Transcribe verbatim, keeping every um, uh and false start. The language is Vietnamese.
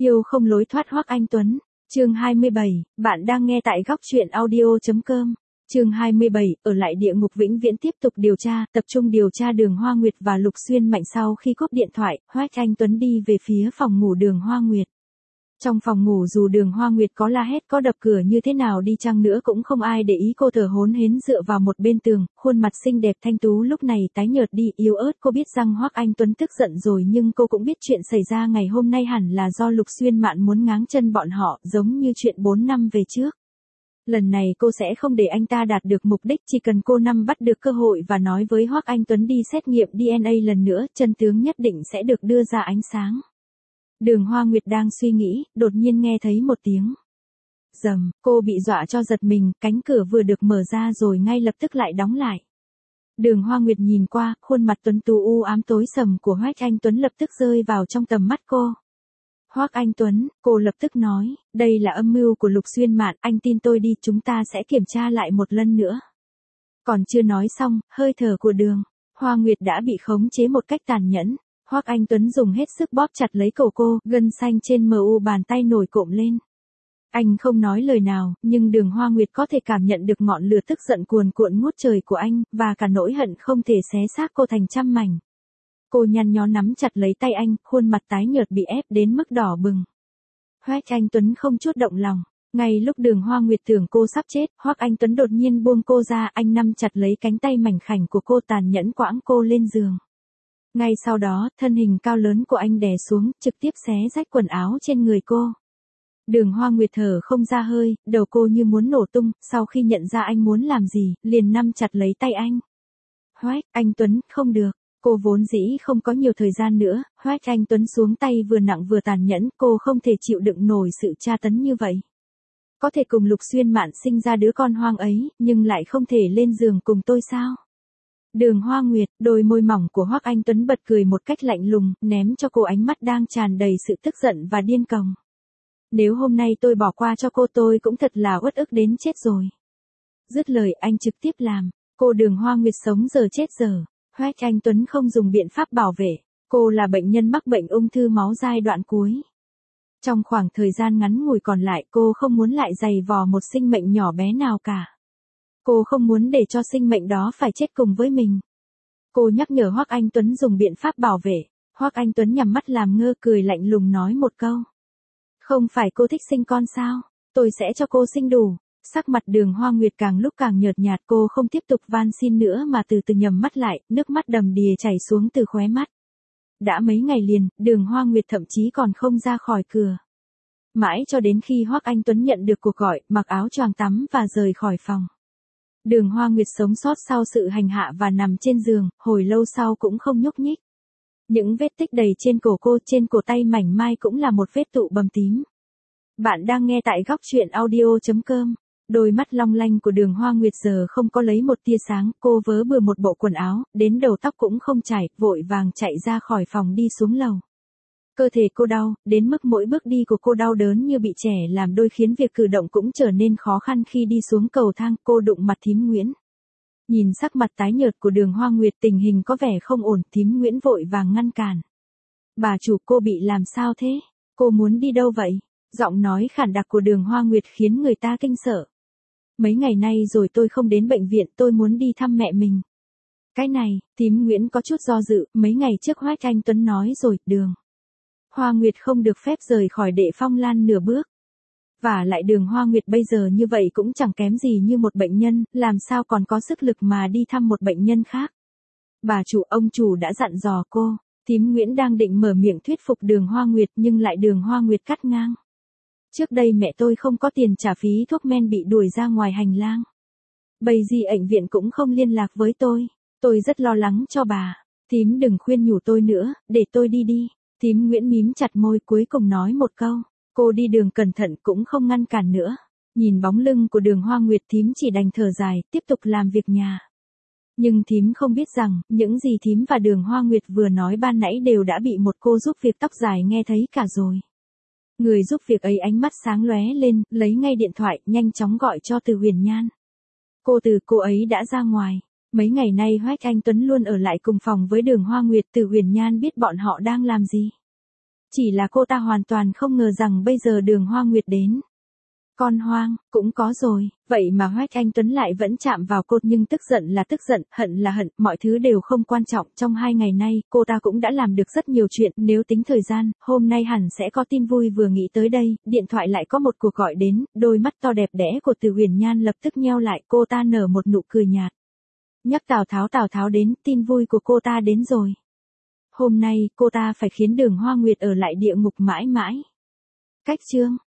Yêu không lối thoát Hoắc Anh Tuấn. Chương hai mươi bảy, bạn đang nghe tại góc truyện audio.com. Chương hai mươi bảy, ở lại địa ngục vĩnh viễn tiếp tục điều tra, tập trung điều tra Đường Hoa Nguyệt và Lục Xuyên Mạnh. Sau khi cúp điện thoại, Hoắc Anh Tuấn đi về phía phòng ngủ Đường Hoa Nguyệt. Trong phòng ngủ dù Đường Hoa Nguyệt có la hét có đập cửa như thế nào đi chăng nữa cũng không ai để ý, cô thở hổn hển dựa vào một bên tường, khuôn mặt xinh đẹp thanh tú lúc này tái nhợt đi yếu ớt. Cô biết rằng Hoắc Anh Tuấn tức giận rồi, nhưng cô cũng biết chuyện xảy ra ngày hôm nay hẳn là do Lục Xuyên Mạn muốn ngáng chân bọn họ, giống như chuyện bốn năm về trước. Lần này cô sẽ không để anh ta đạt được mục đích, chỉ cần cô nắm bắt được cơ hội và nói với Hoắc Anh Tuấn đi xét nghiệm đê en a lần nữa, chân tướng nhất định sẽ được đưa ra ánh sáng. Đường Hoa Nguyệt đang suy nghĩ, đột nhiên nghe thấy một tiếng rầm, cô bị dọa cho giật mình, cánh cửa vừa được mở ra rồi ngay lập tức lại đóng lại. Đường Hoa Nguyệt nhìn qua, khuôn mặt tuấn tú u ám tối sầm của Hoắc Anh Tuấn lập tức rơi vào trong tầm mắt cô. Hoắc Anh Tuấn, cô lập tức nói, đây là âm mưu của Lục Xuyên Mạn, anh tin tôi đi, chúng ta sẽ kiểm tra lại một lần nữa. Còn chưa nói xong, hơi thở của Đường Hoa Nguyệt đã bị khống chế một cách tàn nhẫn. Hoắc Anh Tuấn dùng hết sức bóp chặt lấy cổ cô, gân xanh trên mờ u bàn tay nổi cộm lên. Anh không nói lời nào, nhưng Đường Hoa Nguyệt có thể cảm nhận được ngọn lửa tức giận cuồn cuộn ngút trời của anh, và cả nỗi hận không thể xé xác cô thành trăm mảnh. Cô nhăn nhó nắm chặt lấy tay anh, khuôn mặt tái nhợt bị ép đến mức đỏ bừng. Hoắc Anh Tuấn không chút động lòng. Ngay lúc Đường Hoa Nguyệt tưởng cô sắp chết, Hoắc Anh Tuấn đột nhiên buông cô ra, anh nắm chặt lấy cánh tay mảnh khảnh của cô, tàn nhẫn quãng cô lên giường. Ngay sau đó, thân hình cao lớn của anh đè xuống, trực tiếp xé rách quần áo trên người cô. Đường Hoa Nguyệt thở không ra hơi, đầu cô như muốn nổ tung, sau khi nhận ra anh muốn làm gì, liền nắm chặt lấy tay anh. Hoắc Anh Tuấn, không được. Cô vốn dĩ không có nhiều thời gian nữa, Hoắc Anh Tuấn xuống tay vừa nặng vừa tàn nhẫn, cô không thể chịu đựng nổi sự tra tấn như vậy. Có thể cùng Lục Xuyên Mạn sinh ra đứa con hoang ấy, nhưng lại không thể lên giường cùng tôi sao? Đường Hoa Nguyệt, đôi môi mỏng của Hoắc Anh Tuấn bật cười một cách lạnh lùng, ném cho cô ánh mắt đang tràn đầy sự tức giận và điên cuồng. Nếu hôm nay tôi bỏ qua cho cô tôi cũng thật là uất ức đến chết rồi. Dứt lời anh trực tiếp làm, cô Đường Hoa Nguyệt sống giờ chết giờ. Hoắc Anh Tuấn không dùng biện pháp bảo vệ, cô là bệnh nhân mắc bệnh ung thư máu giai đoạn cuối. Trong khoảng thời gian ngắn ngủi còn lại cô không muốn lại giày vò một sinh mệnh nhỏ bé nào cả. Cô không muốn để cho sinh mệnh đó phải chết cùng với mình. Cô nhắc nhở Hoắc Anh Tuấn dùng biện pháp bảo vệ. Hoắc Anh Tuấn nhắm mắt làm ngơ, cười lạnh lùng nói một câu. Không phải cô thích sinh con sao? Tôi sẽ cho cô sinh đủ. Sắc mặt Đường Hoa Nguyệt càng lúc càng nhợt nhạt, cô không tiếp tục van xin nữa mà từ từ nhắm mắt lại, nước mắt đầm đìa chảy xuống từ khóe mắt. Đã mấy ngày liền, Đường Hoa Nguyệt thậm chí còn không ra khỏi cửa. Mãi cho đến khi Hoắc Anh Tuấn nhận được cuộc gọi, mặc áo choàng tắm và rời khỏi phòng. Đường Hoa Nguyệt sống sót sau sự hành hạ và nằm trên giường, hồi lâu sau cũng không nhúc nhích. Những vết tích đầy trên cổ cô, trên cổ tay mảnh mai cũng là một vết tụ bầm tím. Bạn đang nghe tại góc truyện audio.com. Đôi mắt long lanh của Đường Hoa Nguyệt giờ không có lấy một tia sáng, cô vớ bừa một bộ quần áo, đến đầu tóc cũng không chải, vội vàng chạy ra khỏi phòng đi xuống lầu. Cơ thể cô đau, đến mức mỗi bước đi của cô đau đớn như bị trẻ làm đôi, khiến việc cử động cũng trở nên khó khăn. Khi đi xuống cầu thang, cô đụng mặt Thím Nguyễn. Nhìn sắc mặt tái nhợt của Đường Hoa Nguyệt, tình hình có vẻ không ổn, Thím Nguyễn vội vàng ngăn cản. Bà chủ, cô bị làm sao thế? Cô muốn đi đâu vậy? Giọng nói khản đặc của Đường Hoa Nguyệt khiến người ta kinh sợ. Mấy ngày nay rồi tôi không đến bệnh viện, tôi muốn đi thăm mẹ mình. Cái này, Thím Nguyễn có chút do dự, mấy ngày trước Hoắc Anh Tuấn nói rồi, Đường Hoa Nguyệt không được phép rời khỏi Đệ Phong Lan nửa bước. Và lại Đường Hoa Nguyệt bây giờ như vậy cũng chẳng kém gì như một bệnh nhân, làm sao còn có sức lực mà đi thăm một bệnh nhân khác. Bà chủ, ông chủ đã dặn dò cô. Thím Nguyễn đang định mở miệng thuyết phục Đường Hoa Nguyệt nhưng lại Đường Hoa Nguyệt cắt ngang. Trước đây mẹ tôi không có tiền trả phí thuốc men bị đuổi ra ngoài hành lang. Bây giờ bệnh viện cũng không liên lạc với tôi. Tôi rất lo lắng cho bà. Thím đừng khuyên nhủ tôi nữa, để tôi đi đi. Thím Nguyễn mím chặt môi cuối cùng nói một câu. Cô đi đường cẩn thận, cũng không ngăn cản nữa. Nhìn bóng lưng của Đường Hoa Nguyệt, thím chỉ đành thở dài, tiếp tục làm việc nhà. Nhưng thím không biết rằng, những gì thím và Đường Hoa Nguyệt vừa nói ban nãy đều đã bị một cô giúp việc tóc dài nghe thấy cả rồi. Người giúp việc ấy ánh mắt sáng lóe lên, lấy ngay điện thoại, nhanh chóng gọi cho Từ Huyền Nhan. Cô Từ, cô ấy đã ra ngoài. Mấy ngày nay Hoắc Anh Tuấn luôn ở lại cùng phòng với Đường Hoa Nguyệt. Từ Huyền Nhan biết bọn họ đang làm gì. Chỉ là cô ta hoàn toàn không ngờ rằng bây giờ Đường Hoa Nguyệt đến. Con hoang, cũng có rồi, vậy mà Hoách Anh Tuấn lại vẫn chạm vào cô, nhưng tức giận là tức giận, hận là hận, mọi thứ đều không quan trọng. Trong hai ngày nay, cô ta cũng đã làm được rất nhiều chuyện, nếu tính thời gian, hôm nay hẳn sẽ có tin vui. Vừa nghĩ tới đây, điện thoại lại có một cuộc gọi đến, đôi mắt to đẹp đẽ của Từ Huyền Nhan lập tức nheo lại, cô ta nở một nụ cười nhạt. Nhắc Tào Tháo, Tào Tháo đến, tin vui của cô ta đến rồi. Hôm nay, cô ta phải khiến Đường Hoa Nguyệt ở lại địa ngục mãi mãi. Cách chương